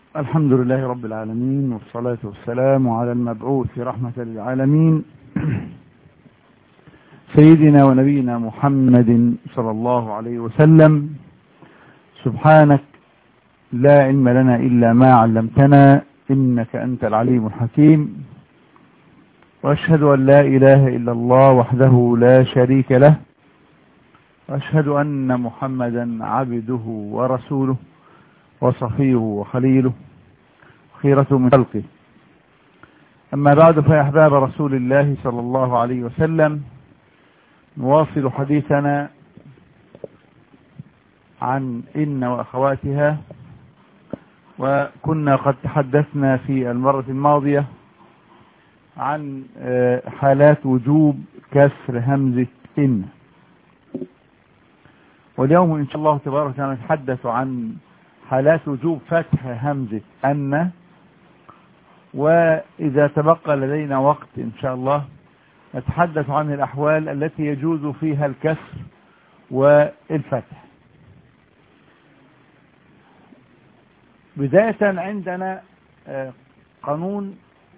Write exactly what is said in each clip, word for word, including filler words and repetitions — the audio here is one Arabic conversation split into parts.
الحمد لله رب العالمين، والصلاة والسلام على المبعوث رحمة للعالمين سيدنا ونبينا محمد صلى الله عليه وسلم. سبحانك لا علم لنا إلا ما علمتنا إنك أنت العليم الحكيم، وأشهد أن لا إله إلا الله وحده لا شريك له، وأشهد أن محمدا عبده ورسوله وصفيه وخليله خيرة من خلقه. أما بعد، فيا أحباب رسول الله صلى الله عليه وسلم، نواصل حديثنا عن إن وأخواتها، وكنا قد تحدثنا في المرة الماضية عن حالات وجوب كسر همزة إن، واليوم إن شاء الله تبارك وتعالى نتحدث عن حالات وجوب فتح همزة أن. وإذا تبقى لدينا وقت إن شاء الله نتحدث عن الأحوال التي يجوز فيها الكسر والفتح. بداية عندنا قانون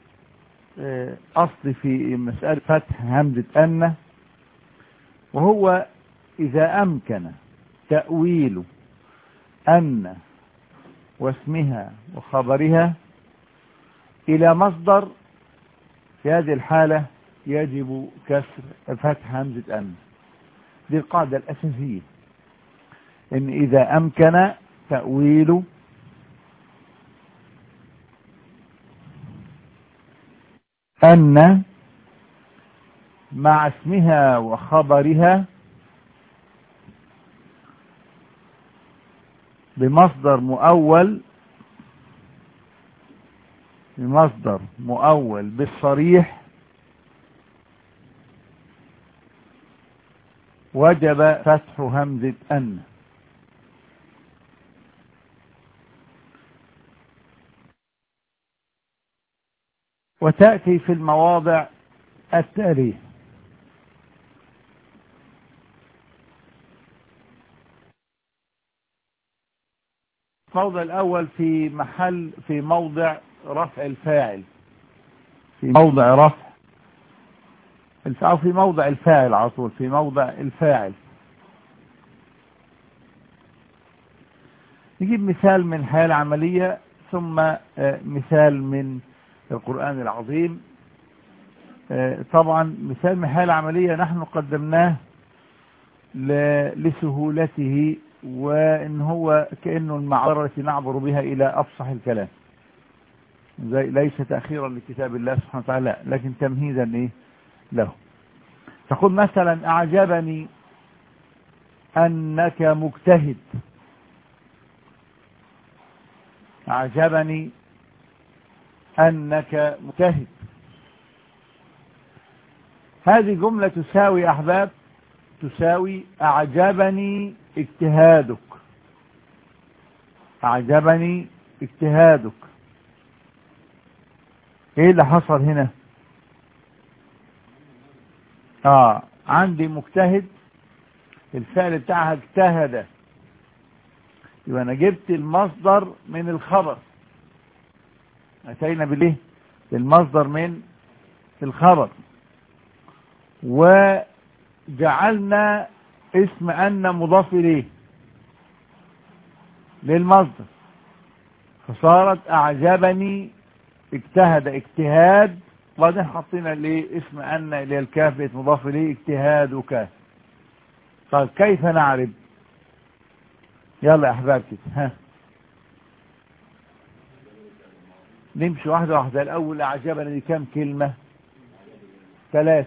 أصل في مسألة فتح همزة أن، وهو إذا أمكن تأويل أن واسمها وخبرها إلى مصدر، في هذه الحالة يجب كسر فتح همزة أن. دي القاعدة الأساسية، إن إذا أمكن تأويل أن مع اسمها وخبرها بمصدر مؤول بمصدر مؤول بالصريح، وجب فتح همزة أن. وتأتي في المواضع التالية: الموضع الأول في محل في موضع رفع الفاعل، في موضع رفع الفاعل، في موضع الفاعل على طول، في موضع الفاعل. نجيب مثال من الحياة العملية، ثم مثال من القرآن العظيم. طبعا مثال من الحياة العملية نحن قدمناه لسهولته، وإن هو كأنه المعبرة التي نعبر بها إلى أفصح الكلام، زي ليس تأخيرا لكتاب الله سبحانه وتعالى، لكن تمهيدا إيه له. تقول مثلا: أعجبني أنك مجتهد. أعجبني أنك مجتهد. هذه جملة تساوي أحباب تساوي أعجبني اجتهادك. أعجبني اجتهادك. ايه اللي حصل هنا؟ اه عندي مجتهد، الفعل بتاعها اجتهد، يبقى انا جبت المصدر من الخبر. اتينا بالايه؟ المصدر من الخبر، وجعلنا اسم أن مضاف إليه للمصدر، فصارت أعجبني اجتهد اجتهاد، وبعدين حطينا ليه اسم أن اللي هي الكاف بقت مضاف إليه اجتهادك. طيب كيف نعرف؟ يلا يا أحباب كده، ها نمشي واحدة واحدة. الأول أعجبني دي كام كلمة؟ ثلاث،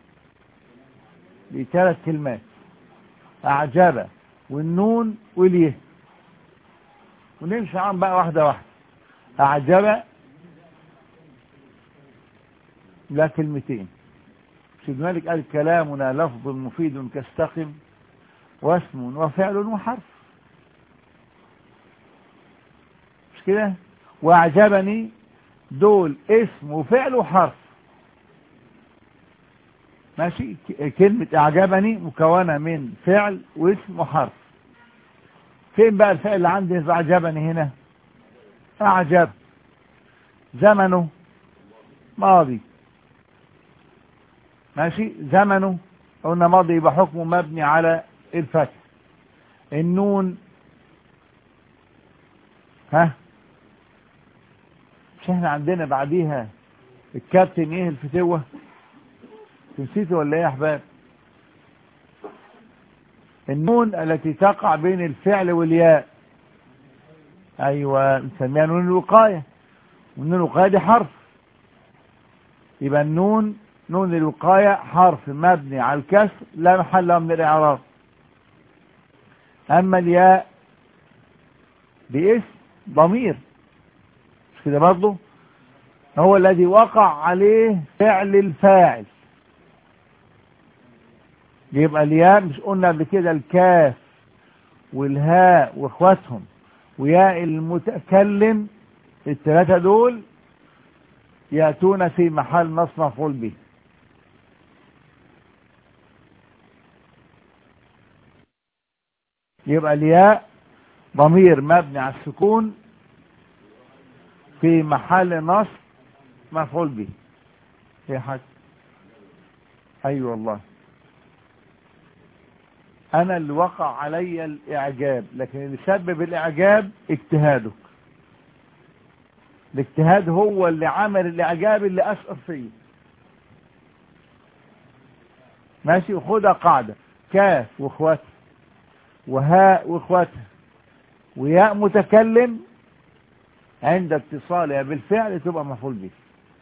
دي ثلاث كلمات: أعجب والنون واليه. ونمشي عن بقى واحدة واحدة. أعجب لا كلمتين. سيدنا مالك قال: كلامنا لفظ مفيد كاستقم، واسم وفعل وحرف. مش كده؟ وأعجبني دول اسم وفعل وحرف. ماشي؟ كلمة أعجبني مكونة من فعل واسم وحرف. فين بقى الفعل اللي عندي أعجبني هنا؟ أعجب زمنه ماضي، ماشي، زمنه قلنا ماضي يبقى حكمه مبني على الفتح. النون ها مش احنا عندنا بعديها الكابتن ايه الفتوة، نسيته ولا ايه يا احباب؟ النون التي تقع بين الفعل والياء، ايوه نسميها نون الوقاية، ونون الوقاية دي حرف، يبقى النون نون الوقاية حرف مبني على الكسر لا محل له من الاعراب. اما الياء باسم ضمير، مش كده برضه؟ هو الذي وقع عليه فعل الفاعل، يبقى الياء مش قلنا قبل كده الكاف والهاء واخواتهم وياء المتكلم، الثلاثة دول يأتون في محل نصب مفعول به. يبقى الياء ضمير مبني على السكون في محل نصب مفعول به. يا حاج ايوه والله انا اللي وقع علي الاعجاب، لكن اللي سبب الاعجاب اجتهادك. الاجتهاد هو اللي عمل الاعجاب اللي اثر فيه، ماشي. وخدها قاعدة، كاف واخواتها وهاء واخواتها وياء متكلم عند اتصالها بالفعل تبقى مفعول به.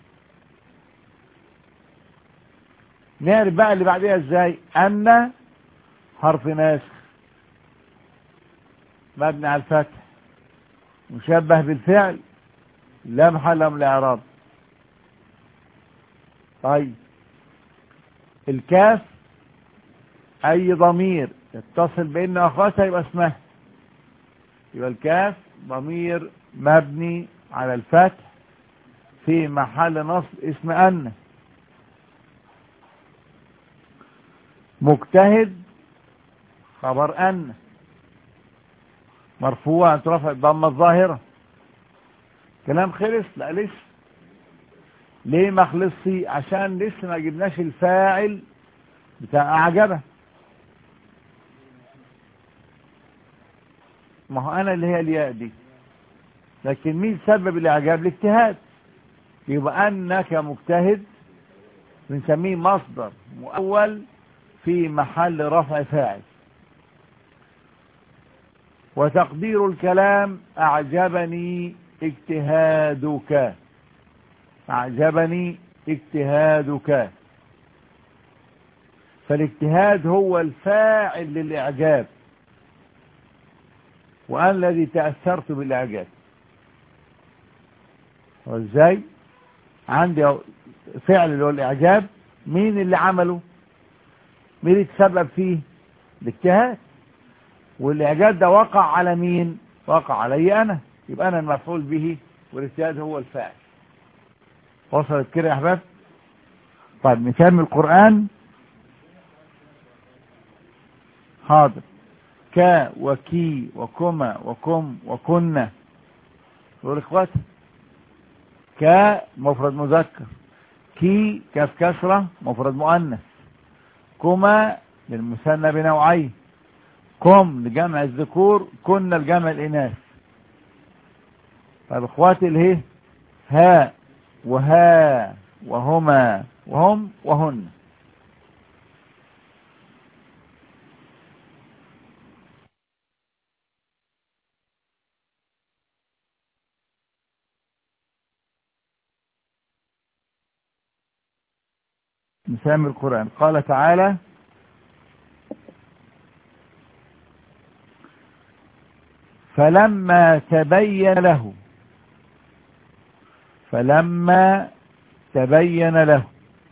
نعرف بقى اللي بعدها ازاي. ان حرف ناسخ مبني على الفتح مشبه بالفعل لا محل له من الاعراب. طيب الكاف اي ضمير يتصل بان اخواتها يبقى اسمها، يبقى الكاف ضمير مبني على الفتح في محل نصب اسم ان. مجتهد خبر ان مرفوع ترفع الضمه الظاهره. كلام خلص؟ لا لسه. ليه ما خلصش؟ عشان لسه ما جبناش الفاعل بتاع اعجبه. ما هو انا اللي هي الياء دي، لكن مين سبب الاعجاب؟ الاجتهاد. يبقى انك مجتهد بنسميه مصدر مؤول في محل رفع فاعل. وتقدير الكلام اعجبني اجتهادك، اعجبني اجتهادك. فالاجتهاد هو الفاعل للاعجاب، وانا الذي تأثرت بالاعجاب. وازاي؟ عندي فعل اللي هو الاعجاب، مين اللي عمله؟ مين اللي تسبب فيه؟ الاجتهاد. والاعجاب ده وقع على مين؟ وقع علي انا، يبقى انا المفعول به والاجتهاد هو الفاعل. وصلت كده يا احباب؟ طيب مثال من القرآن. حاضر. كا وكي وكما وكم وكنا دول اخوات. كا مفرد مذكر، كي كاف كسرة مفرد مؤنث، كما للمثنى بنوعين، كم لجمع الذكور، كنا لجمع الاناث. طيب اخواتي اله ها وها وهما وهم وهن. مثال من القرآن. قال تعالى فلما تبين له، فلما تبين له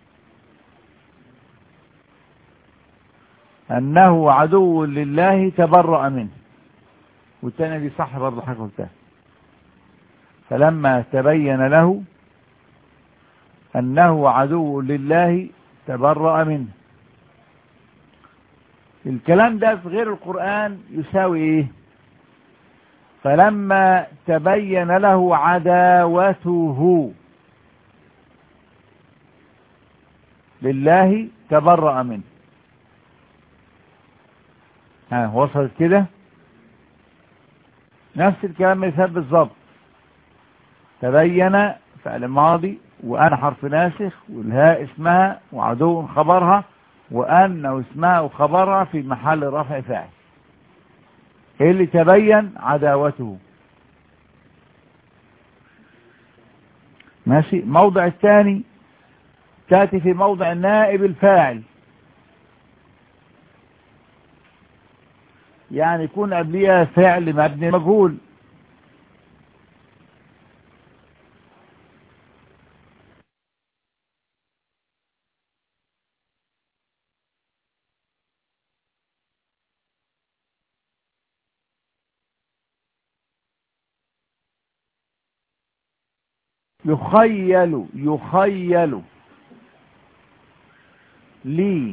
أنه عدو لله تبرأ منه. والتانية دي صح برضه حاجة قلتها. فلما تبين له أنه عدو لله تبرأ منه. الكلام ده في غير القرآن يساوي ايه؟ فلما تبين له عداوته لله تبرأ منه. ها وصلت كده؟ نفس الكلام مثال بالظبط. تبين فعل ماضي، وأنا حرف ناسخ، والهاء اسمها، وعدو خبرها، وأن اسمها وخبرها في محل رفع فاعل. ايه اللي تبين؟ عداوته. ماشي. موضع الثاني تأتي في موضع نائب الفاعل، يعني يكون قبلها فعل مبني مجهول. يخيل يخيل لي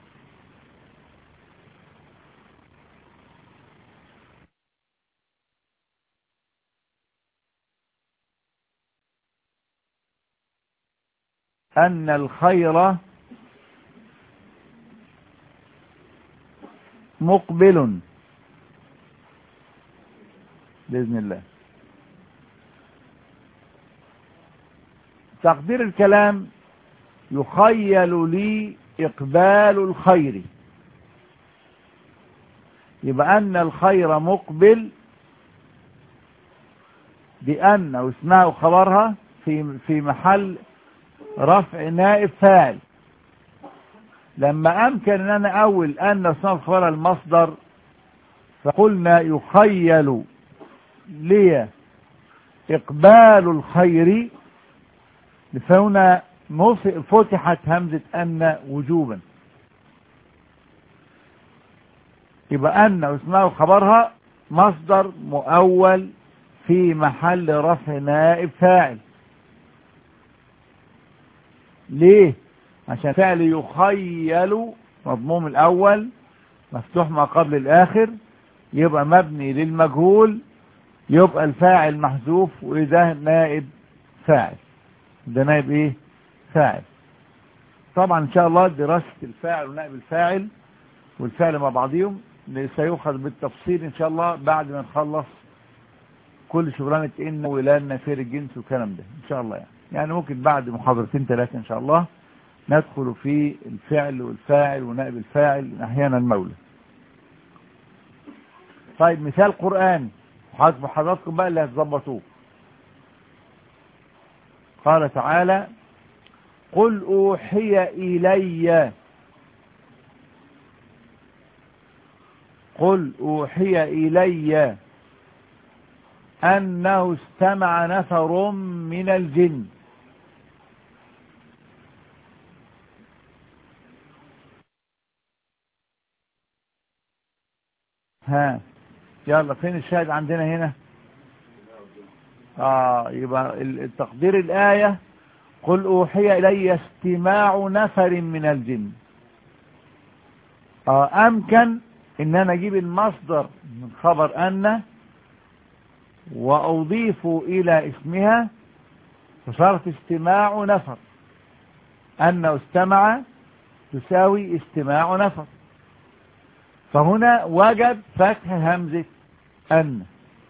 أن الخير مقبل بإذن الله. تقدير الكلام: يخيل لي إقبال الخير، يبقى أن الخير مقبل بأن واسمها وخبرها في في محل رفع نائب فاعل. لما أمكن أن أنا أول أن واسمها وخبرها المصدر، فقلنا يخيل لي إقبال الخير، فهنا فتحت همزة أن وجوبا، يبقى أن واسمها وخبرها مصدر مؤول في محل رفع نائب فاعل. ليه؟ عشان فعل يخيل مضموم الأول مفتوح ما قبل الآخر، يبقى مبني للمجهول، يبقى الفاعل محذوف، وده نائب فاعل. ده نائب ايه؟ فاعل. طبعا ان شاء الله دراسة الفاعل ونائب الفاعل والفعل مع بعضهم سيؤخذ بالتفصيل ان شاء الله بعد ما نخلص كل شغلانة ان ولان نفير الجنس والكلام ده ان شاء الله. يعني يعني ممكن بعد محاضرتين ثلاثة ان شاء الله ندخل في الفعل والفاعل ونائب الفاعل احيانا المولى. طيب مثال قرآن حسب حضراتكم بقى اللي هتظبطوه. قال تعالى: قل أوحي إلي قل أوحي إلي أنه استمع نفر من الجن. ها يلا فين الشاهد عندنا هنا؟ آه يبقى التقدير الآية: قل أوحي إلي استماع نفر من الجن. آه أمكن إن أنا أجيب المصدر من خبر أن وأضيف إلى اسمها فصارت استماع نفر. أن استمع تساوي استماع نفر، فهنا وجب فتح همزة أن.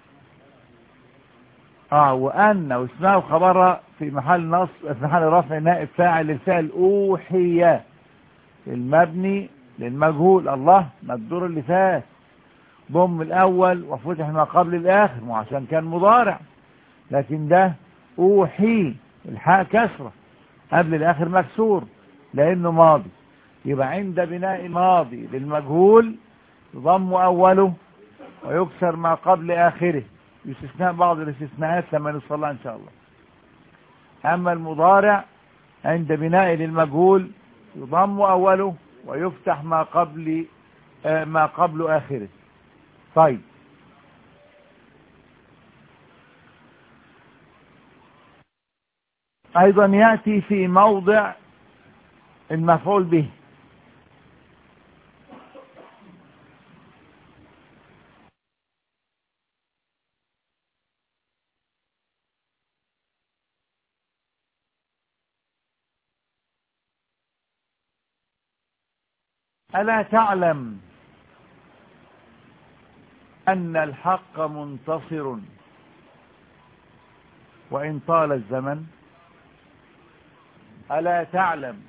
اه وأن واسمها وخبرها في محل نصب في محل رفع نائب فاعل للفعل أوحي المبني للمجهول. الله ما الدور اللي فات ضم الأول وفتح ما قبل الآخر، مو عشان كان مضارع، لكن ده أوحي الحاء كسرة قبل الآخر مكسور لأنه ماضي. يبقى عند بناء الماضي للمجهول يضم أوله ويكسر ما قبل آخره، يستثناء بعض الاستثناءات لما نوصل لها إن شاء الله. أما المضارع عند بناء للمجهول يضم أوله ويفتح ما قبل آه ما قبل آخره. طيب أيضا يأتي في موضع المفعول به. ألا تعلم أن الحق منتصر وإن طال الزمن؟ ألا تعلم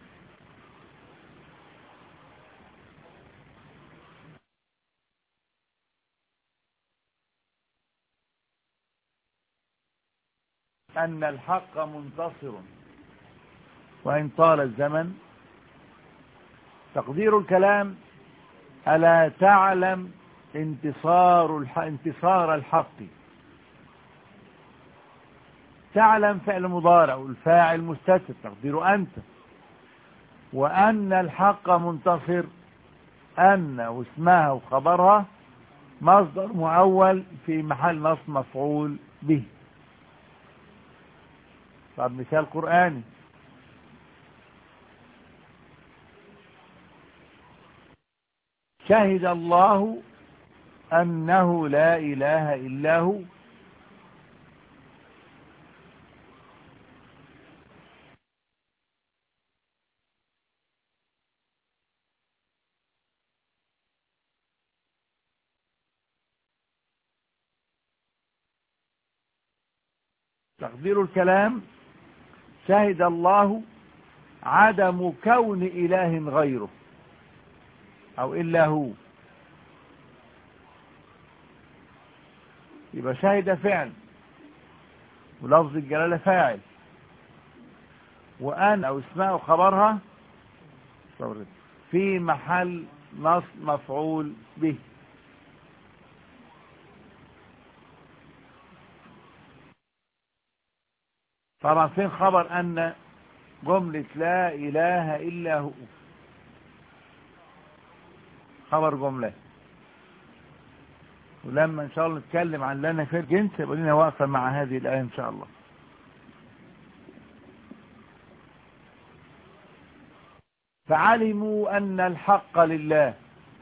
أن الحق منتصر وإن طال الزمن؟ تقدير الكلام: ألا تعلم انتصار الحق انتصار الحق. تعلم فعل مضارع والفاعل مستتر تقديره أنت، وأن الحق منتصر أن واسمها وخبرها مصدر مؤول في محل نصب مفعول به. طب مثال قرآني: شهد الله أنه لا إله إلا هو. تقدير الكلام: شهد الله عدم كون إله غيره أو إلا هو. يبقى شهد فعل ولفظ الجلالة فاعل، وأن أو اسماء خبرها في محل نصب مفعول به. طبعا فين خبر أن؟ جملة لا إله إلا هو خبر جملة. ولما إن شاء الله نتكلم عن لنا في الجنس يبقى لنا واقفة مع هذه الآية إن شاء الله. فعلموا أن الحق لله.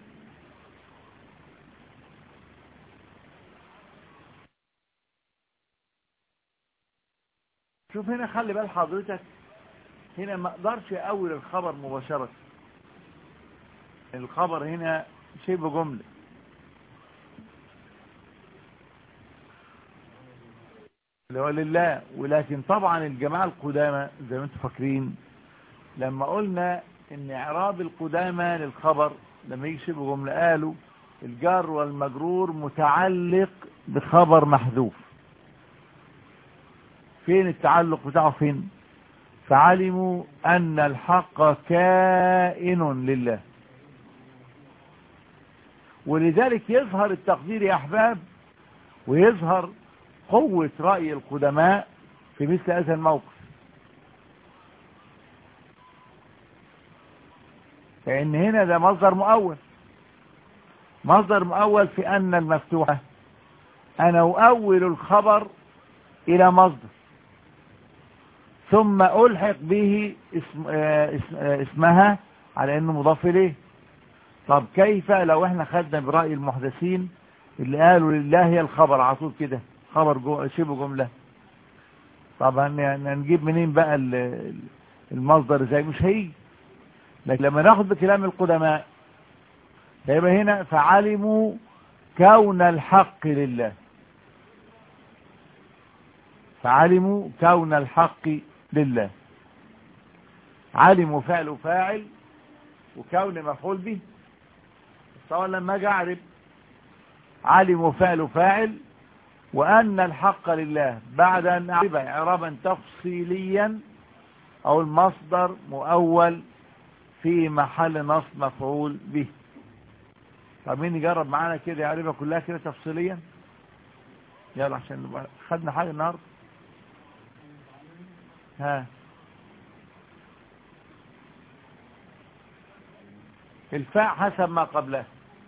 شوف هنا، خلي بال حضرتك، هنا ما اقدرش اقول الخبر مباشرة. الخبر هنا شبه جملة، اللي هو لله. ولكن طبعا الجماعة القدامى زي ما انتم فاكرين لما قلنا ان اعراب القدامى للخبر لما يجي شبه جملة قالوا الجار والمجرور متعلق بخبر محذوف. فين التعلق بتاعه؟ فين؟ فعلموا أن الحق كائن لله. ولذلك يظهر التقدير يا أحباب، ويظهر قوة رأي القدماء في مثل هذا الموقف. فإن هنا ده مصدر مؤول، مصدر مؤول في أن المفتوحة أنا أؤول الخبر إلى مصدر ثم ألحق به اسم اسمها على أنه مضاف إليه. طب كيف لو احنا خدنا برأي المحدثين اللي قالوا لله هي الخبر على طول كده، خبر جو شبه جملة؟ طبعا نجيب منين بقى المصدر؟ زي مش هيجي. لكن لما ناخد بكلام القدماء هيبقى هنا فعلموا كون الحق لله. فعلموا كون الحق لله. علموا فعل وفاعل وكون مفعول به. طبعا لما اجي اعرب علموا فعل وفاعل وان الحق لله بعد ان اعربها اعرابا تفصيليا او المصدر مؤول في محل نصب مفعول به. طب مين يجرب معانا كده يعربها كلها كده تفصيليا؟ يلا عشان نبقى خدنا حاجه النهارده. ها، الفاء حسب ما قبله.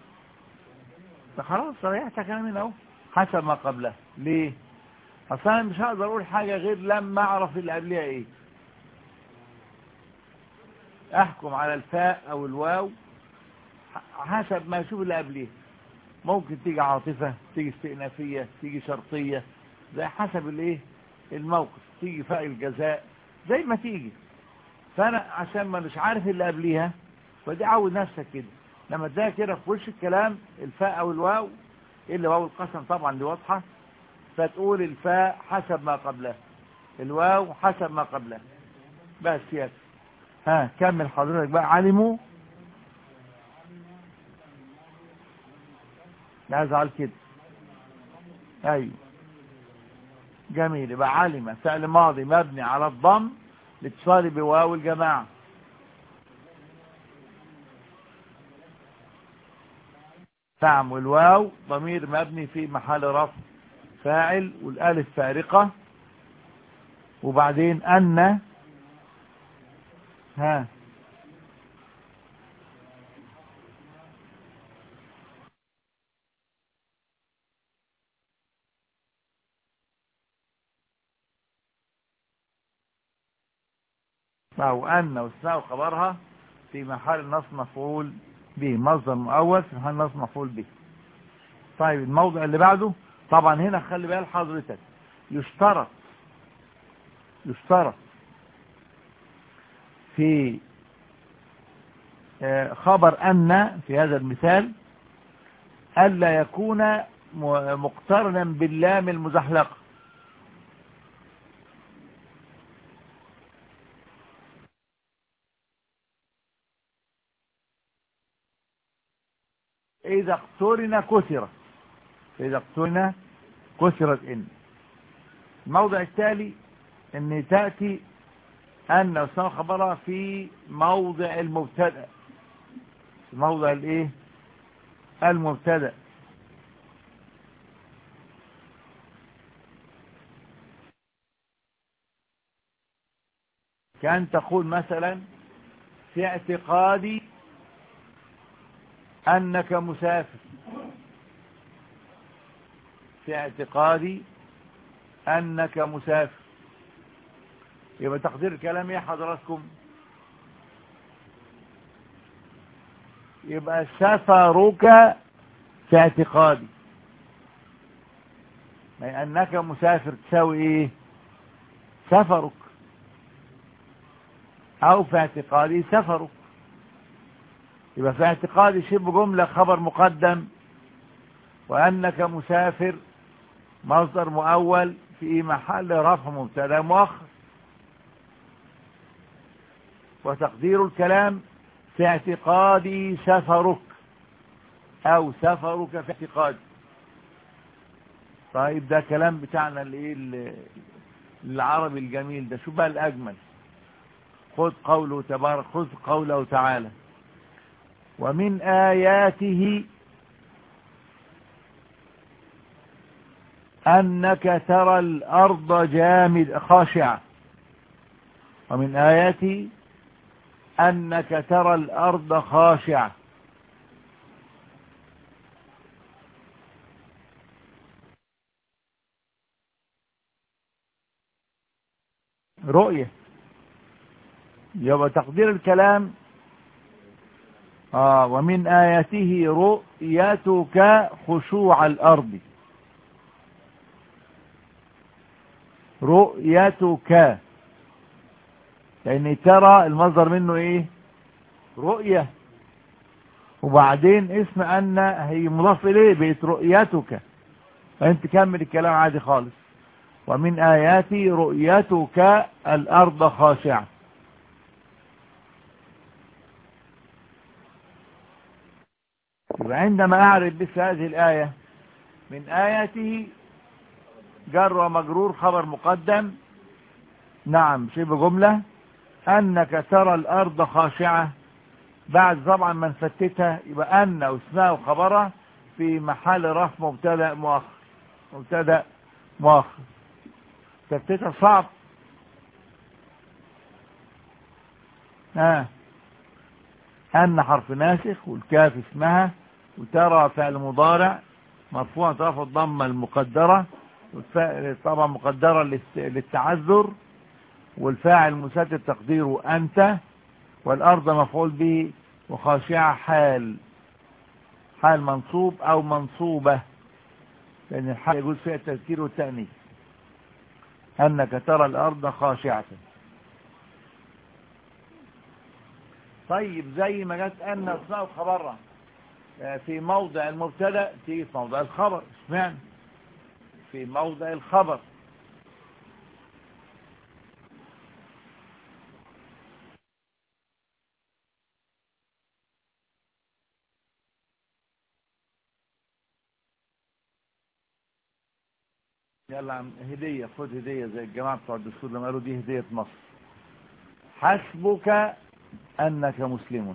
فخلاص ريحت كلامي اهو، حسب ما قبله. ليه؟ اصلا مش هقدر اقول حاجه غير لما اعرف اللي قبلها ايه. احكم على الفاء او الواو حسب ما اشوف اللي قبلها. ممكن تيجي عاطفه، تيجي استئنافيه، تيجي شرطيه، زي حسب الايه الموقف. تيجي فاء الجزاء زي ما تيجي. فانا عشان ما مش عارف اللي قبليها فدي عود نفسك كده لما تلاقي كده في وش الكلام الفاء او الواو الا واو القسم طبعا دي واضحه، فتقول الفاء حسب ما قبلها، الواو حسب ما قبلها، بس يا ها كمل حضرتك بقى. علموا لا ازعل كده، ايوه جميل. يبقى علم فعل ماضي مبني على الضم لاتصال بواو الجماعه. نعم، والواو ضمير مبني في محل رفع فاعل، والالف فارقه، وبعدين ان ها أو أن واثناء خبرها في محل نصب مفعول به، مصدر مؤول في محل نصب مفعول به. طيب الموضع اللي بعده طبعا هنا خلي بال حضرتك، يشترط يشترط في خبر أن في هذا المثال ألا يكون مقترنا باللام المزحلقة. إذا اقترن كسرت، إذا اقترن كسرت إن. الموضع التالي أن تأتي أن وسنة خبرها في موضع المبتدأ، في موضع الإيه المبتدأ. كأن تقول مثلا في اعتقادي أنك مسافر، في اعتقادي أنك مسافر. يبقى تقدير الكلام ايه حضراتكم؟ يبقى سفرك في اعتقادي، يعني أنك مسافر تساوي ايه؟ سفرك، أو في اعتقادي سفرك. يبقى في اعتقادي شبه جملة خبر مقدم، وأنك مسافر مصدر مؤول في محل رفع مبتدا مؤخر. وتقدير الكلام في اعتقادي سفرك، أو سفرك في اعتقادي. طيب ده كلام بتاعنا الايه العربي الجميل ده. شو بقى الأجمل؟ خذ قوله تبارك، خذ قوله تعالى: ومن آياته أنك ترى الأرض جامد خاشعة. ومن آياته أنك ترى الأرض خاشعة. رؤية. يبقى تقدير الكلام آه ومن آياته رؤيتك خشوع الأرض. رؤيتك، يعني ترى المصدر منه ايه؟ رؤية، وبعدين اسم أن هي مضاف إليه بقت رؤيتك، فأنت كمل الكلام عادي خالص. ومن آياتي رؤيتك الأرض خاشعة. وعندما أعرف بس هذه الآية، من آياته جر ومجرور خبر مقدم، نعم شبه جملة، أنك ترى الأرض خاشعة. بعد طبعا ما نفتتها يبقى أن واسمها وخبرها في محل رفع مبتدا مؤخر، مبتدا مؤخر. تفتتها صعب. ها أن حرف ناسخ، والكاف اسمها، وترى فعل مضارع مرفوع طرف الضمه المقدره، طبعا مقدره للتعذر، والفاعل مسدد تقديره أنت، والأرض مفعول به، وخاشعة حال، حال منصوب أو منصوبة، لأن الحال يجوز فيها التذكير والتأنيث. أنك ترى الأرض خاشعة. طيب زي ما جت أن أثناء خبرها في موضع المبتدا تيجي في موضع الخبر. اشمعنى في موضع الخبر؟ يلا عم هدية، خد هدية زي الجماعة بتوع الدستور لما قالوا دي هدية مصر. حسبك أنك مسلم.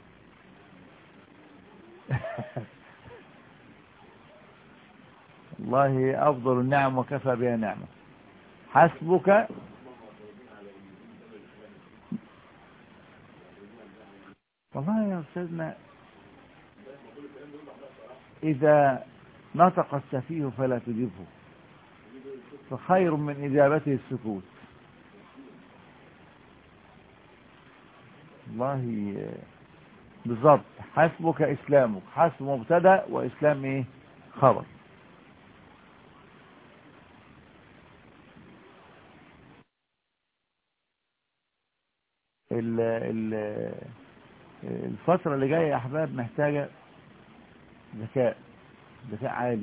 والله أفضل النعم وكفى بها نعمة. حسبك. والله يا أستاذنا إذا نطق السفيه فلا تجبه، فخير من إجابته السكوت. والله بالضبط. حسبك إسلامك، حسب مبتدا وإسلام إيه خبر. ال ال الفترة اللي جاية يا أحباب محتاجة ذكاء، ذكاء عالي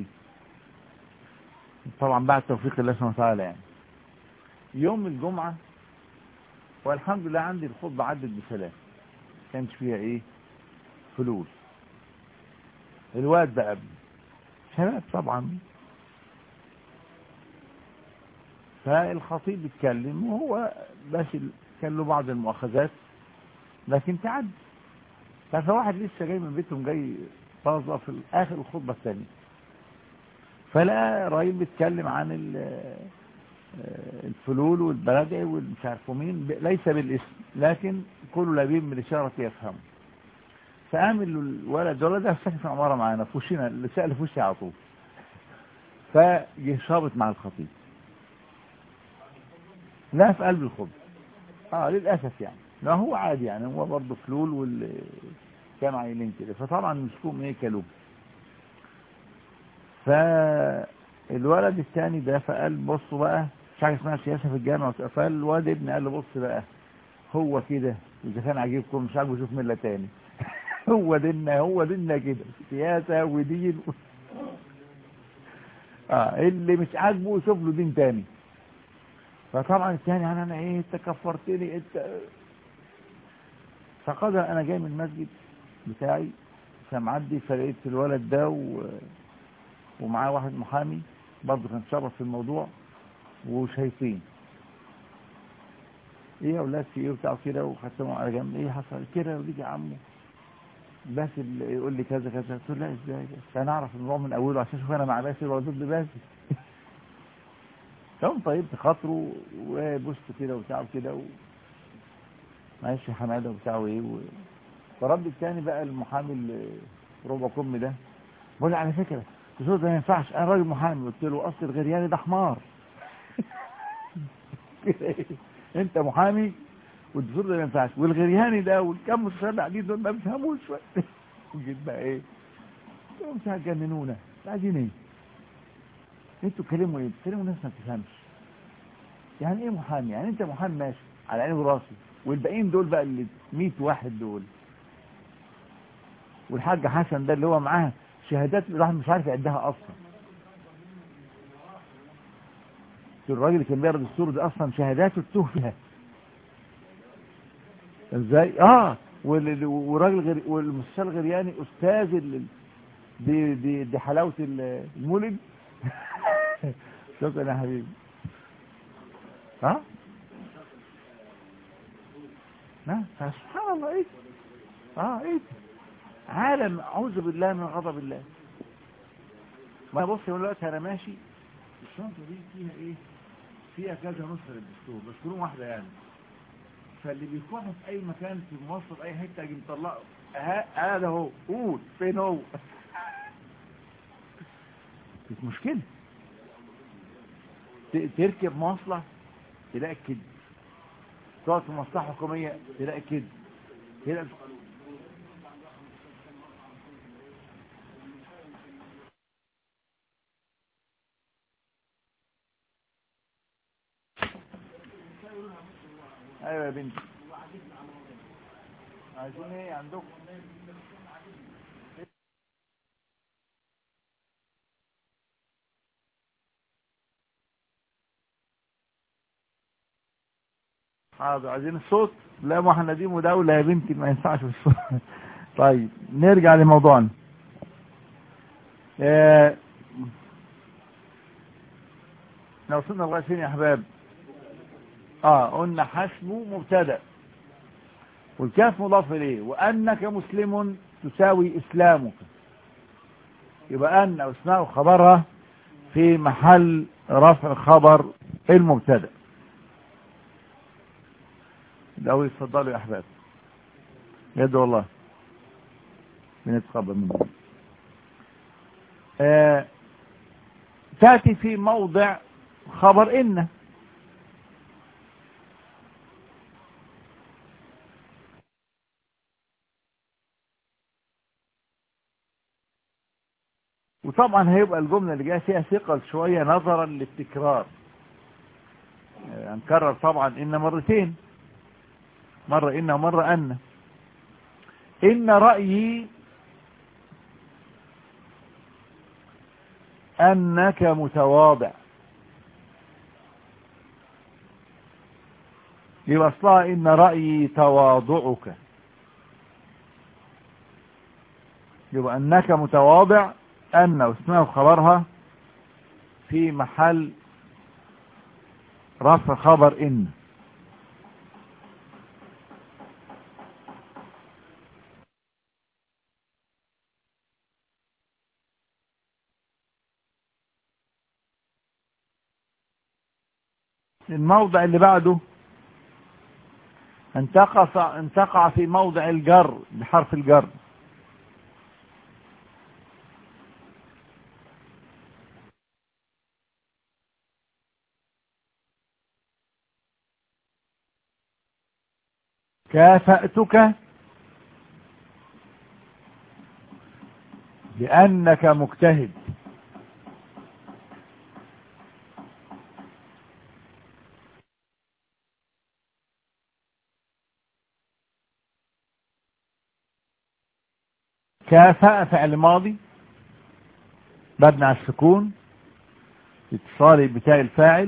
طبعا بعد توفيق الله سبحانه وتعالى. يعني يوم الجمعة والحمد لله عندي الخطبة عدت بسلام، كانش فيها ايه فلوس. الواد بقى شباب طبعا، فالخطيب بيتكلم وهو بس كان له بعض المؤاخذات لكن تعد. فواحد لسه جاي من بيتهم جاي طازه في اخر الخطبه الثانيه، فلقى راجل بيتكلم عن الفلول والبلدعي والمش عارف مين، ليس بالاسم لكن كل لبيب من الاشاره يفهمه. فقام الولد الولد ده ساكن في عماره معانا في وشنا، اللي سال في وشي على طول، فجه شابط مع الخطيب. لا في قلب الخطبه. اه للاسف يعني، لا هو عادي يعني، هو برضه فلول وال كانوا عايلين كده، فطبعا مسكوهم ايه كلوب. فالولد الثاني ده فقال بصوا بقى، مش حاجه اسمها سياسه في الجامعه. فالواد ابني قال له بص بقى، هو كده اذا كان عاجبكم مش عاجبه شوف مله تاني. هو ديننا هو ديننا كده، سياسه ودين. اه اللي مش عاجبه يشوف له دين تاني. فطبعا الثاني انا انا ايه انت كفرتني انت. فقدر انا جاي من المسجد بتاعي فمعدي، فلقيت الولد ده و... ومعاه واحد محامي برضه كان شرف في الموضوع وشايفين ايه يا اولاد في ايه وبتاع كده، وخدتهم على جنب ايه حصل كده وليك يا عمو باسل يقول لي كذا كذا. قلت له لا ازاي انا اعرف الموضوع من اوله عشان اشوف انا مع باسل ولا ضد باسل. تمام طيب خاطره وبصت كده وبتاع كده و... ماشي حماده وبتاع وايه و... فرد الثاني بقى المحامي اللي ربع كم ده بقول لي على فكره الدكتور ده ما ينفعش، انا راجل محامي. قلت له اصل الغرياني ده حمار. انت محامي والدكتور ده ما ينفعش، والغرياني ده والكم متشرع دي دول ما بيفهموش. وجيت بقى ايه مش هتجننونا عايزين ايه انتوا تكلموا ايه؟ تكلموا ناس ما بتفهمش. يعني ايه محامي؟ يعني انت محامي ماشي على عيني وراسي، والباقيين دول بقى اللي مية واحد دول، والحاج حسن ده اللي هو معاه شهادات الواحد مش عارف يعدها اصلا. الراجل اللي كان بيعرض الصورة ده اصلا شهاداته تتوه فيها ازاي. اه والراجل غير والمستشار الغرياني استاذ ال... دي دي دي حلاوه المولد. شكرا يا حبيبي. ها لا سبحان الله ايه اه ايه عالم اعوذ بالله من غضب الله. ما بص دلوقتي انا ماشي الشنطه دي فيها ايه؟ فيها كذا نسخه للدستور بس كلهم واحده يعني. فاللي بيكون في اي مكان في مصر اي حته يجي مطلعه هذا هو قول فين هو. مش مشكله تركب مواصله تلاقي كده، تقعد في مصلحه حكوميه تلاقي كده كده. ايوه يا بنتي عايزين ايه عندكم؟ حاضر، عايزين الصوت. لا، ما احنا دي مداولة يا بنتي، ما ينفعش الصوت. طيب نرجع لموضوعنا. اه لو وصلنا لغاية فين يا احباب؟ اه قلنا حسبه مبتدأ، والكاف مضاف اليه، وانك مسلم تساوي اسلامك، يبقى ان اسماء خبرها في محل رفع خبر المبتدأ. لو يتفضلوا يا احباب، يد والله بنتقبل منهم. آه تأتي في موضع خبر إن، وطبعا هيبقى الجملة اللي جاية فيها ثقل شوية نظرا للتكرار. آه هنكرر طبعا إن مرتين، مرة إن ومرة أن. إن رأيي أنك متواضع، يبقى أصلها إن رأيي تواضعك، يبقى أنك متواضع أن واسمها خبرها في محل رفع خبر إن. الموضع اللي بعده أن تقع أن تقع في موضع الجر بحرف الجر. كافأتك لأنك مجتهد، كافأ فعل ماضي مبني على السكون اتصالي بتاء الفاعل،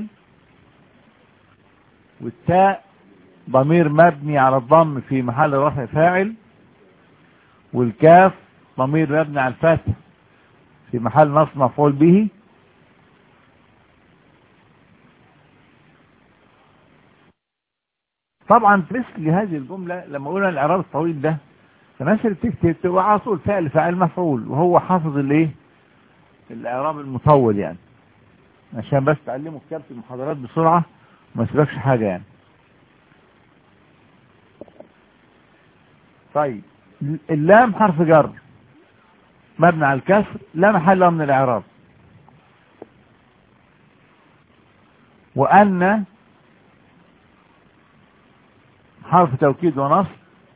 والتاء ضمير مبني على الضم في محل رفع فاعل، والكاف ضمير مبني على الفتح في محل نصب مفعول به. طبعا مثل هذه الجملة لما قلنا الاعراب الطويل ده، فالناس اللي بتكتب تبقى على طول فعل فاعل مفعول، وهو حافظ الايه الاعراب المطول يعني، عشان بس تعلموا كتابة المحاضرات بسرعة وما يسبقش حاجة يعني. طيب اللام حرف جر مبني على الكسر لا محل له من الاعراب، وأن حرف توكيد ونصب،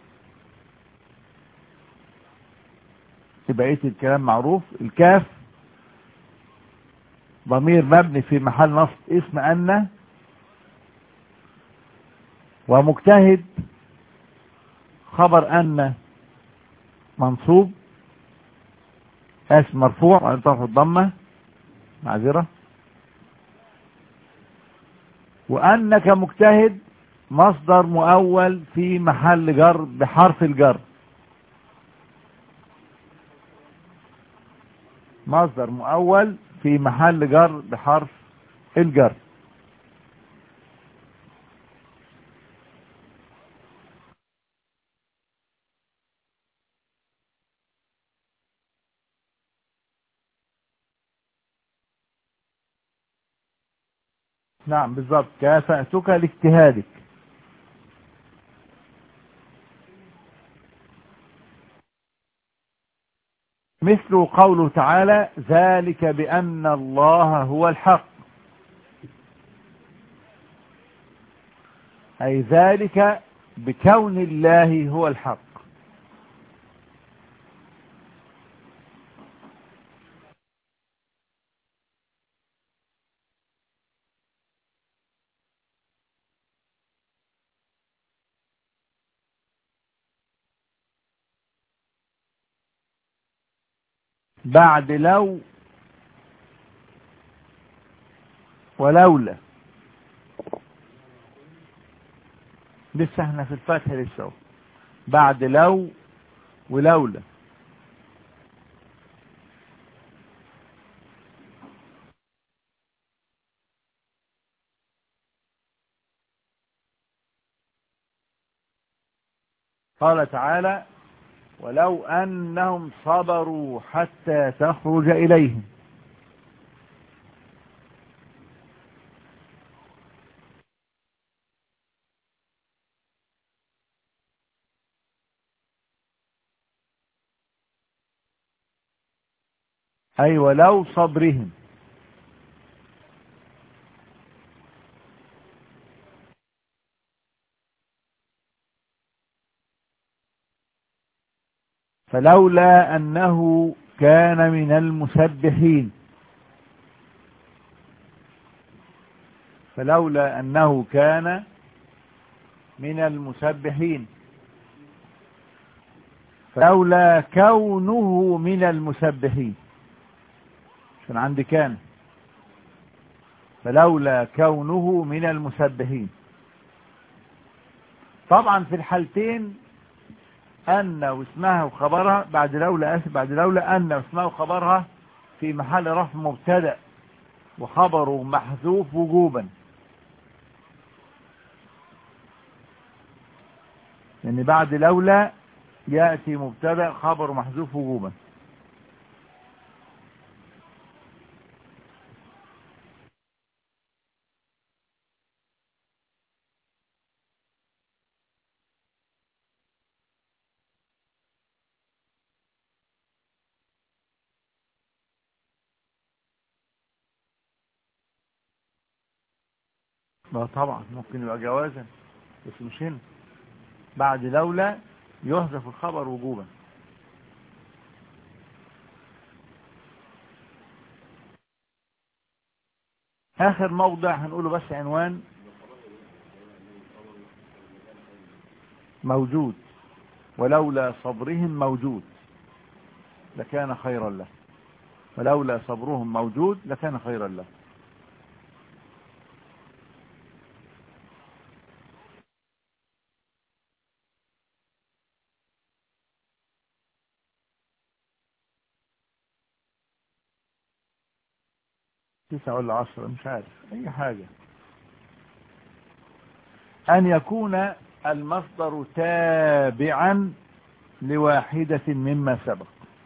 بقية الكلام معروف. الكاف ضمير مبني في محل نصب اسم أن، ومجتهد خبر أن منصوب اسم مرفوع وعلى طرف الضمة معذرة، وأنك مجتهد مصدر مؤول في محل جر بحرف الجر، مصدر مؤول في محل جر بحرف الجر. نعم بالضبط، كافأتك لاجتهادك. مثل قوله تعالى ذلك بأن الله هو الحق، أي ذلك بكون الله هو الحق. بعد لو ولولا. لسه احنا في الفتح لسه اهو. بعد لو ولولا. قال تعالى ولو أنهم صبروا حتى تخرج إليهم. أي ولو صبرهم. فلولا أنه كان من المسبحين. فلولا أنه كان من المسبحين. فلولا كونه من المسبحين. عشان عندي كان. فلولا كونه من المسبحين. طبعا في الحالتين أن واسمها وخبرها بعد لولا أسف بعد لولا أن واسمها وخبرها في محل رفع مبتدأ وخبره محذوف وجوبا. لأن يعني بعد لولا يأتي مبتدأ خبر محذوف وجوبا. لا طبعا ممكن يبقى جوازا بس مش هنا. بعد لولا يحذف الخبر وجوبا. آخر موضع هنقوله بس عنوان موجود. ولولا صبرهم موجود لكان خيرا له. ولولا صبرهم موجود لكان خيرا له. تسعة ولا عشرة مش عارف أي حاجة. أن يكون المصدر تابعا لواحدة مما سبق.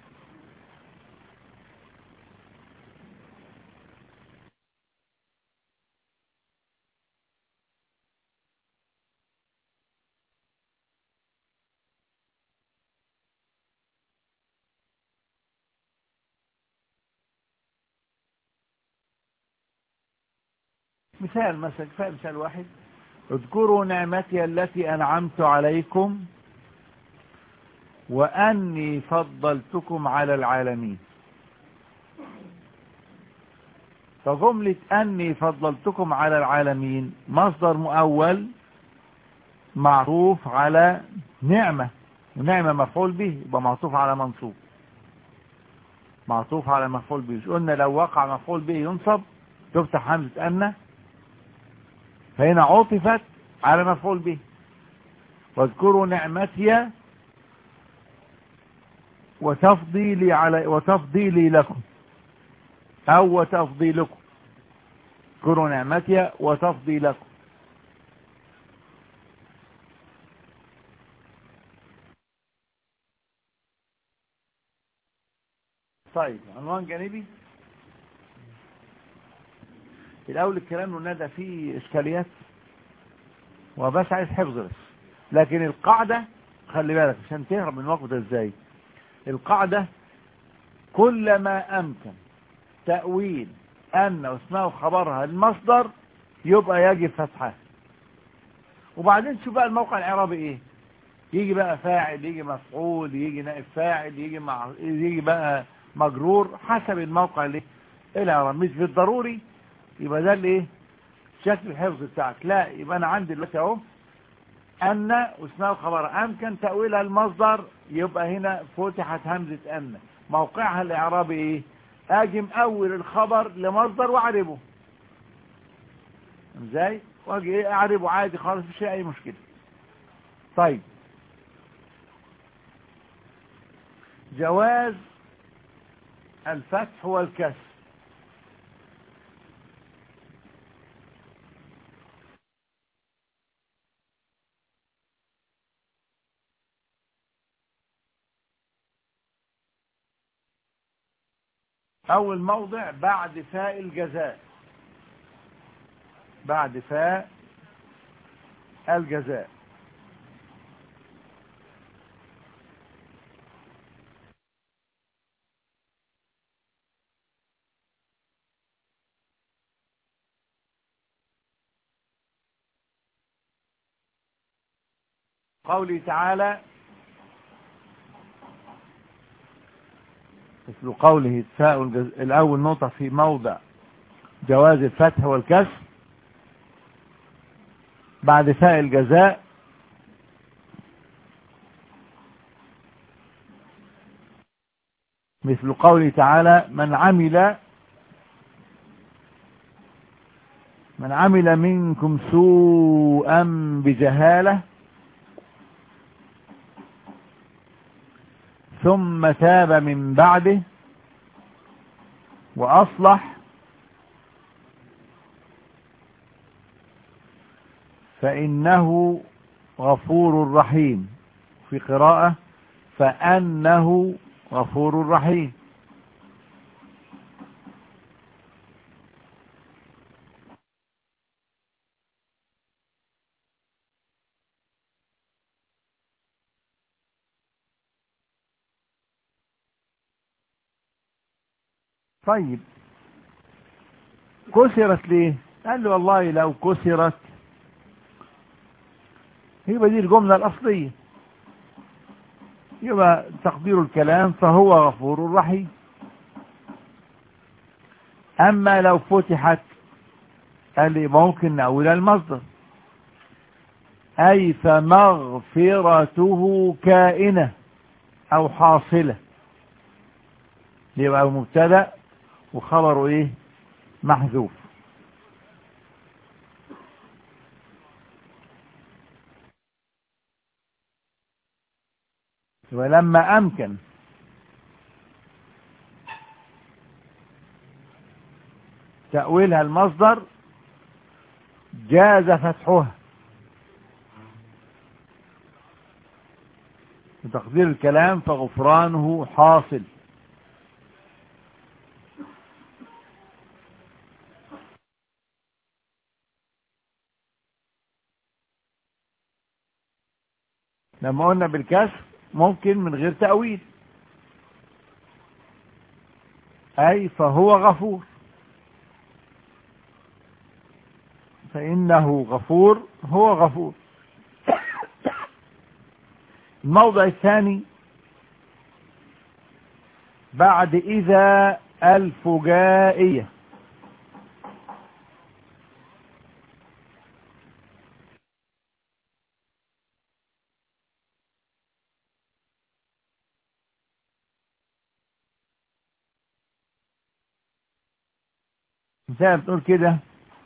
مثال مثلا كفاية مثال واحد. اذكروا نعمتي التي أنعمت عليكم وأني فضلتكم على العالمين. فجملة أني فضلتكم على العالمين مصدر مؤول معطوف على نعمة، ونعمة مفعول به يبقى معطوف على منصوب. معطوف على مفعول به. مش قلنا لو وقع مفعول به ينصب تفتح همزة أن، فهنا عطفت على مفعول به. واذكروا نعمتي وتفضيلي على وتفضيلي لكم أو وتفضيلكم. اذكروا نعمتي وتفضيلكم. طيب عنوان جانبي. الأول الكلام قلنا ده فيه إشكاليات وبس عايز حفظ بس. لكن القاعدة خلي بالك عشان تهرب من الوقت ده ازاي. القاعدة كلما أمكن تأويل أن واسمها وخبرها المصدر يبقى يجب فتحها. وبعدين شوف بقى الموقع الإعرابي إيه. يجي بقى فاعل، يجي مفعول، يجي نائب فاعل، يجي مع يجي بقى مجرور حسب الموقع اللي الإعراب. مش بالضروري يبقى ده الايه شكل الحفظ بتاعك. لا يبقى انا عندي دلوقتي اهو ان واسمها وخبرها امكن تاويلها المصدر يبقى هنا فتحت همزه ان. موقعها الاعرابي ايه؟ اجي مأول الخبر لمصدر واعربه ازاي، واجي ايه اعربه عادي خالص مفيش اي مشكله. طيب جواز الفتح والكسر. اول موضع بعد فاء الجزاء، بعد فاء الجزاء. قوله تعالى مثل قوله فاء الجزاء. الاول نقطة في موضع جواز الفتح والكسر بعد فاء الجزاء مثل قوله تعالى من عمل من عمل منكم سوءا بجهالة ثم تاب من بعده وأصلح فإنه غفور رحيم. في قراءة فأنه غفور رحيم. طيب كسرت ليه؟ قال له والله لو كسرت يبقى دي الجملة الأصلية، يبقى تقدير الكلام فهو غفور رحيم. أما لو فتحت قال لي ممكن نقول المصدر أي فمغفرته كائنة أو حاصلة، يبقى مبتدأ وخبره إيه؟ محذوف. ولما أمكن تأويلها المصدر جاز فتحها بتقدير الكلام فغفرانه حاصل. لما قلنا بالكسر ممكن من غير تأويل أي فهو غفور، فإنه غفور هو غفور. الموضع الثاني بعد إذا الفجائية. مثال بتقول كده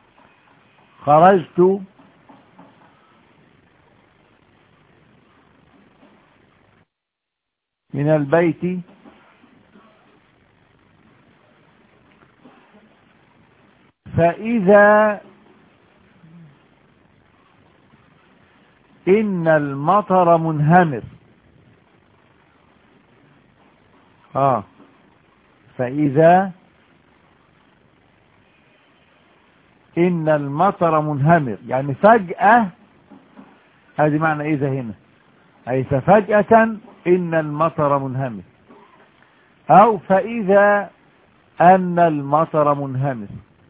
خرجت من البيت فإذا إن المطر منهمر. آه فإذا إن المطر منهمر يعني فجأة، هذه معنى إذا هنا أي ففجأة إن المطر منهمر، أو فإذا أن المطر منهمر.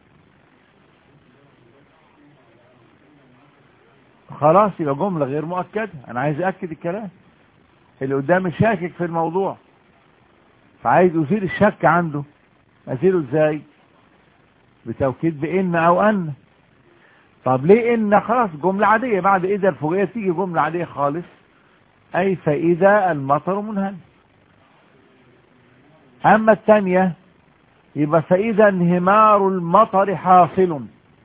خلاص يبقى جملة غير مؤكدة، أنا عايز أكد الكلام اللي قدامي شاكك في الموضوع فعايز أزيل الشك عنده. أزيله إزاي؟ بتوكيد بإن أو أن. طب ليه إن؟ خلاص جملة عادية بعد إذا الفوقية تيجي جملة عادية خالص أي فإذا المطر منهمر. أما الثانية يبقى فإذا انهمار المطر حاصل،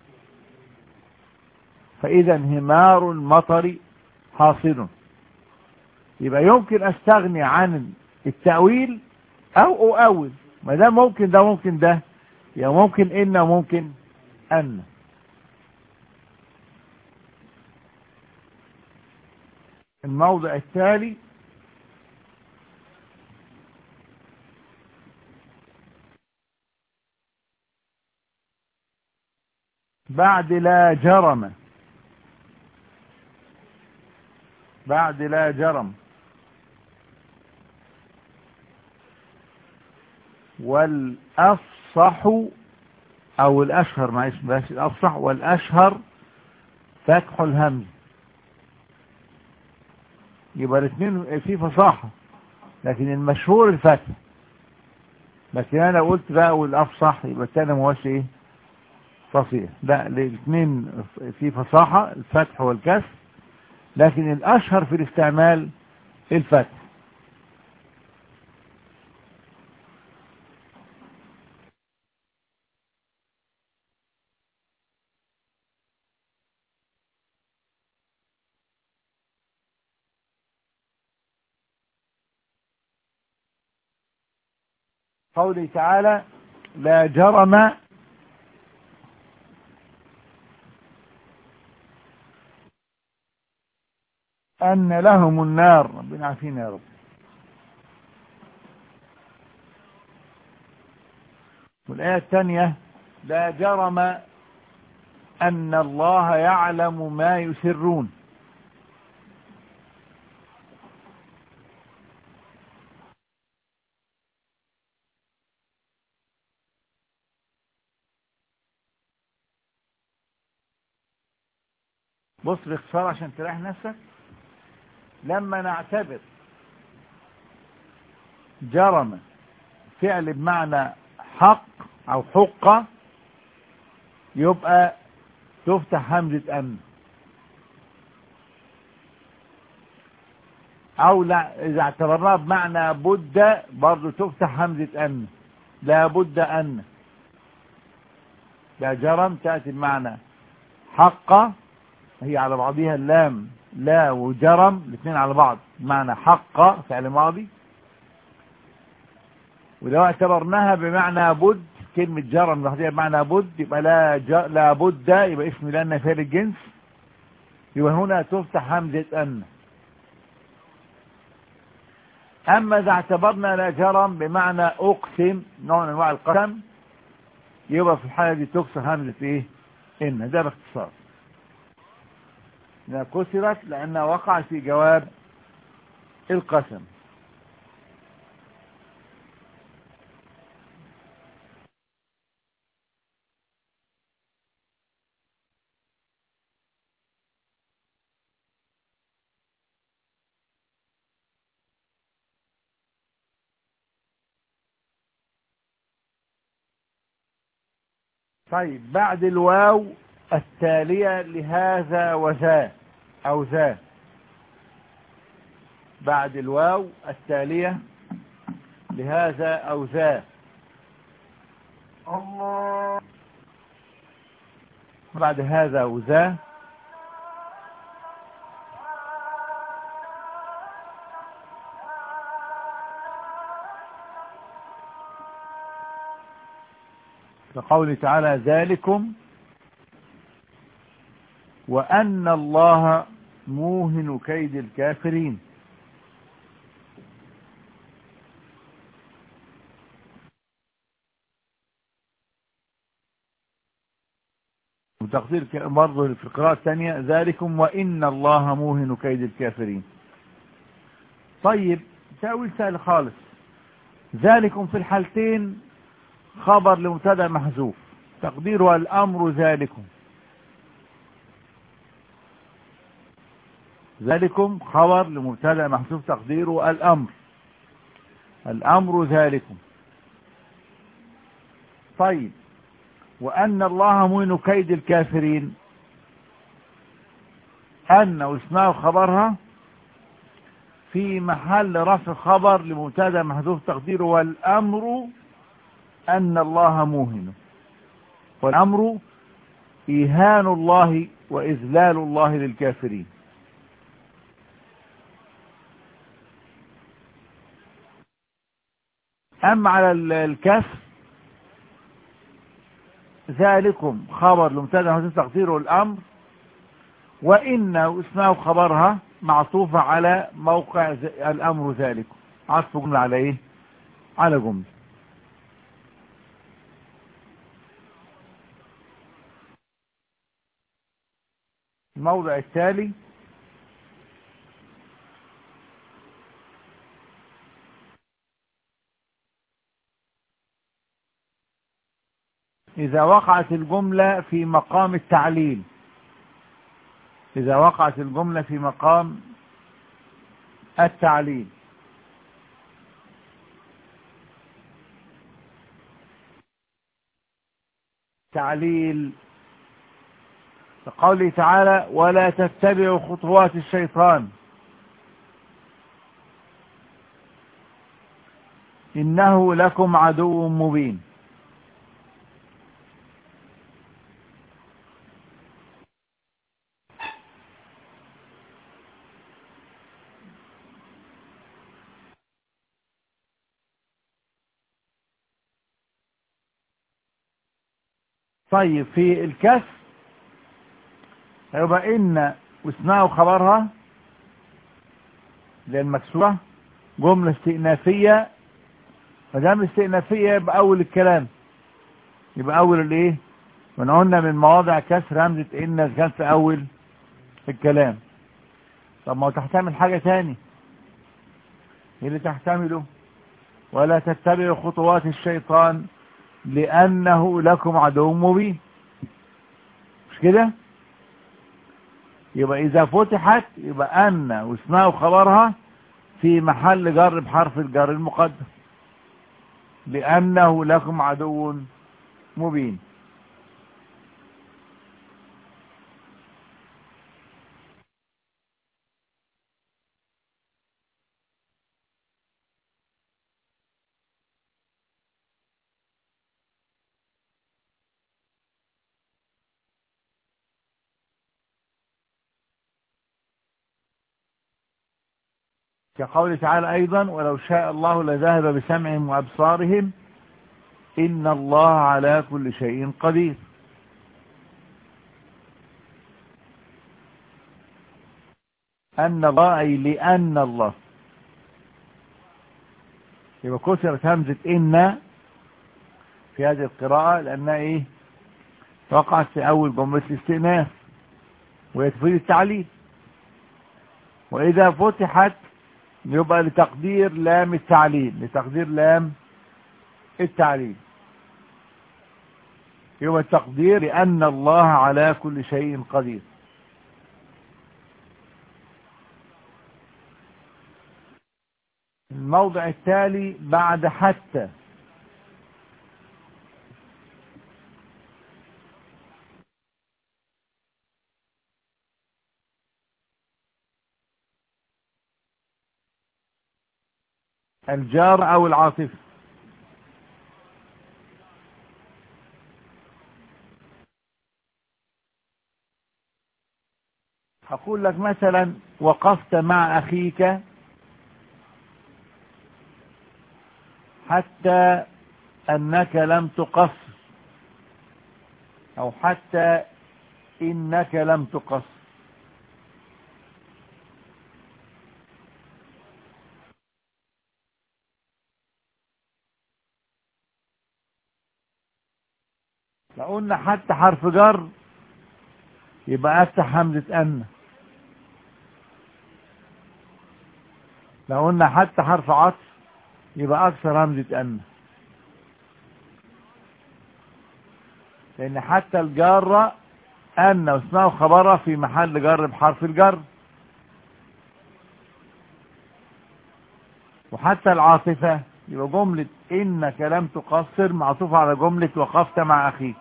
فإذا انهمار المطر حاصل، يبقى يمكن أستغني عن التأويل أو أؤول، ما ده ممكن ده ممكن ده، يا ممكن إن وممكن أن. الموضع التالي بعد لا جرم، بعد لا جرم والأفصح أو الأشهر، معلش بس الأفصح والأشهر فتح الهمز، يبقى الاثنين في فصاحة لكن المشهور الفتح. لكن أنا لو قلت بقى والأفصح يبقى التاني مواش إيه فصيح، لا الاثنين في فصاحة الفتح والكسر، لكن الأشهر في الاستعمال الفتح. قوله تعالى لا جرم أن لهم النار، ربنا عافينا يا رب. والآية الثانية لا جرم أن الله يعلم ما يسرون. بص باختصار عشان تريح نفسك، لما نعتبر جرم فعل بمعنى حق أو حق يبقى تفتح همزة أن، أو لا إذا اعتبرناها بمعنى بد برضو تفتح همزة أن، لا بد أن. لا جرم تأتي بمعنى حق، هي على بعضها اللام لا وجرم الاثنين على بعض بمعنى حق فعل ماضي. ولو اعتبرناها بمعنى بد، كلمة جرم لوحدها بمعنى بد يبقى لا ج... لا بد يبقى اسم لأن فعل الجنس، يبقى هنا تفتح همزة أن. أما إذا اعتبرنا لا جرم بمعنى أقسم، نوع من أنواع القسم، يبقى في الحالة دي تكسر همزة إيه؟ إن. ده باختصار، إنها كسرت لأنها وقعت في جواب القسم. طيب بعد الواو التالية لهذا وذا أو ذا، بعد الواو التالية لهذا أو ذا، الله، بعد هذا وذا كقوله تعالى ذلكم وأن الله موهن كيد الكافرين. وتقدير برضه في القراءة الثانية ذلكم وإن الله موهن كيد الكافرين. طيب تأويل سهل خالص، ذلكم في الحالتين خبر لمبتدا محذوف تقديره الأمر ذلكم، ذلكم خبر لمبتدا محذوف تقديره الأمر، الأمر ذلكم. طيب وأن الله موهن كيد الكافرين، أن واسمها خبرها في محل رفع خبر لمبتدا محذوف تقديره والأمر أن الله موهن. والأمر إيهان الله وإذلال الله للكافرين. أما على الكسر ذلكم خبر لمبتدا محذوف تقديره الأمر، وإن اسمه خبرها معطوفة على موقع الأمر ذلكم، عطف جملة على إيه؟ على جملة. الموضع التالي إذا وقعت الجملة في مقام التعليل. إذا وقعت الجملة في مقام التعليل تعليل قوله تعالى ولا تتبعوا خطوات الشيطان إنه لكم عدو مبين. طيب في الكسر يبقى إن واسمها خبرها للمكسورة جملة استئنافية، فدام استئنافية يبقى أول الكلام، يبقى أول الإيه؟ من قلنا من مواضع كسر همزة إن كان في أول الكلام. طب ما هو تحتمل حاجة تاني، إيه اللي تحتمله؟ ولا تتبعوا خطوات الشيطان لأنه لكم عدو مبين، مش كده؟ يبقى إذا فتحت يبقى أن واسمها خبرها في محل جر بحرف الجر المقدر لأنه لكم عدو مبين. كقول تعالى أيضا ولو شاء الله لذهب بسمعهم وأبصارهم إن الله على كل شيء قدير. أن الله أي لأن الله، يبقى كسرت همزة إن في هذه القراءة لأنها إيه؟ وقعت في أول جملة الاستئناف وهي تفيد التعليل. وإذا فتحت يبقى لتقدير لام التعليل، لتقدير لام التعليل يبقى التقدير لأن الله على كل شيء قدير. الموضع التالي بعد حتى الجار أو العاطفة. هقول لك مثلا وقفت مع أخيك حتى أنك لم تقصر، أو حتى إنك لم تقصر. لو قلنا حتى حرف جر يبقى أفتح همزة أن. لو قلنا حتى حرف عطف يبقى أكثر همزة أن، لأن حتى الجارة أن واسمها خبرها في محل جر بحرف الجر. وحتى العاطفة يبقى جملة إنك لم تقصر معطوفة على جملة وقفت مع أخيك.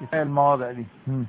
كفاية المواضع دي. مم.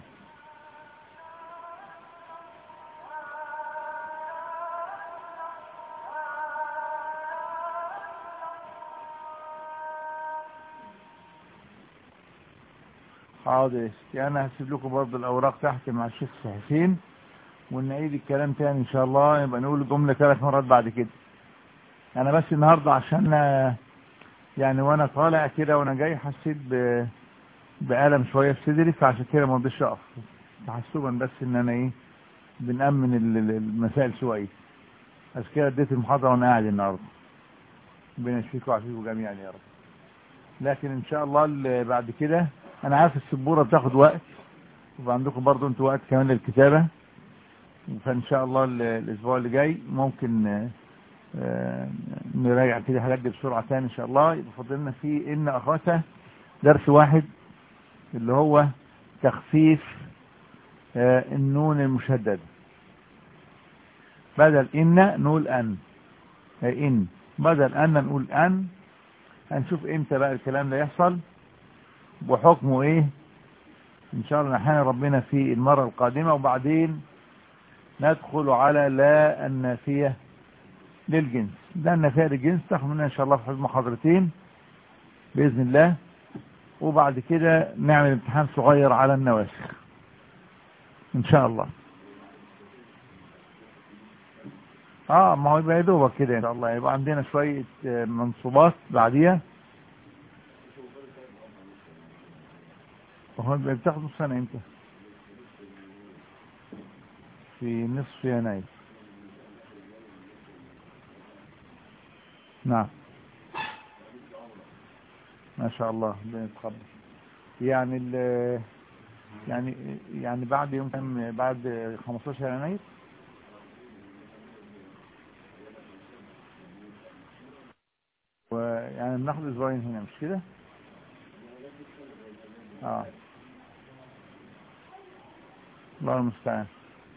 حاضر. انا هسيب لكم برضه الاوراق تحت مع الشيخ حسين، ونعيد الكلام تاني ان شاء الله، يبقى نقول الجمله ثلاث مرات بعد كده. انا بس النهارده عشان يعني وانا طالع كده وانا جاي حسيت ب بألم شويه في صدري، فعشان كده ما رضيتش اقف تحسبا بس ان انا ايه بنأمن المسائل شويه. عشان كده اديت المحاضره وانا قاعد النهارده. ربنا يشفيكم ويعافيكم جميعا يا رب. لكن ان شاء الله اللي بعد كده انا عارف السبوره بتاخد وقت، ويبقى عندكم برضو انتوا وقت كمان للكتابه، فان شاء الله الاسبوع اللي جاي ممكن آه نراجع كده الحاجات دي بسرعه تاني ان شاء الله. يبقى فاضلنا في ان اخواته درس واحد اللي هو تخفيف آه النون المشدده، بدل ان نقول ان، ان بدل ان نقول ان. هنشوف امتى بقى الكلام ده يحصل وحكمه ايه ان شاء الله نحن ربنا في المرة القادمة. وبعدين ندخل على لا النافية للجنس. لا النافية للجنس تاخد منها ان شاء الله في حدود محاضرتين بإذن الله، وبعد كده نعمل امتحان صغير على النواسخ ان شاء الله. اه ما هو يبقى يدوبك كده ان شاء الله. يبقى عندنا شوية منصوبات بعديها. وهو بتاخدوا السنة امتى؟ في نصف يناير. نعم ما شاء الله بنتقبل. يعني ال يعني يعني بعد يوم كام؟ بعد خمستاشر يناير. ويعني بناخد اسبوعين هنا مش كده؟ اه الله المستعان.